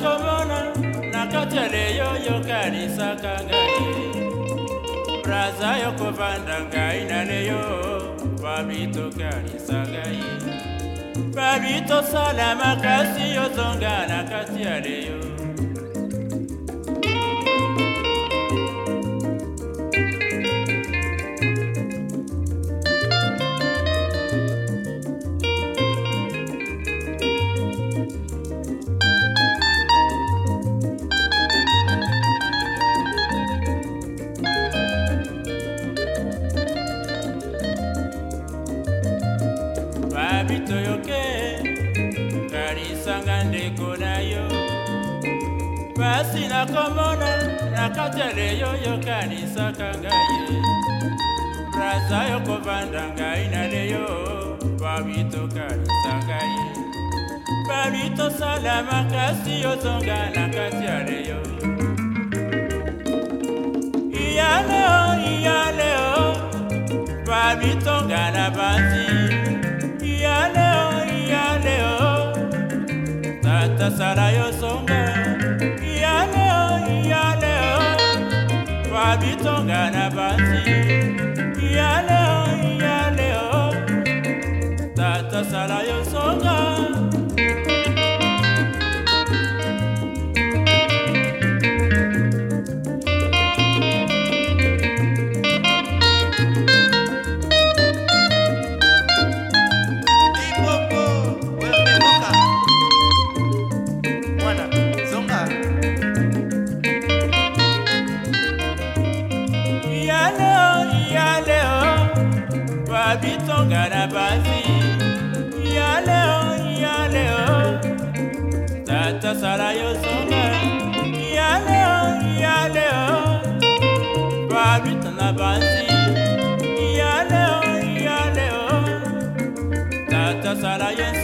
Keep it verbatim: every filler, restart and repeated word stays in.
nakomona nakati ya leyo yokanisaka ngai braza yokovanda ngai na leyo babitokanisa ngai babitosala makasi yozonga na kati ya leyo Babito yoke kanisanga ndeko na yo basi nakomona nakati ya leyo yokanisaka ngai braza yokovanda ngai na leyo babito kanisa ngai babitosala makasi yozonga na kati ya leyo iyaleo iyaleo babitonga na banzi iyaleo iyaleo tata sala yosonga iyaleo iyaleo babitonga na banzi iyaleo iyaleo tata sala yosonga babitonga na banzi iyaleo iyaleo tata sala yosonga iyaleo iyaleo babita na banzi iyaleo iyaleo tata sala yosonga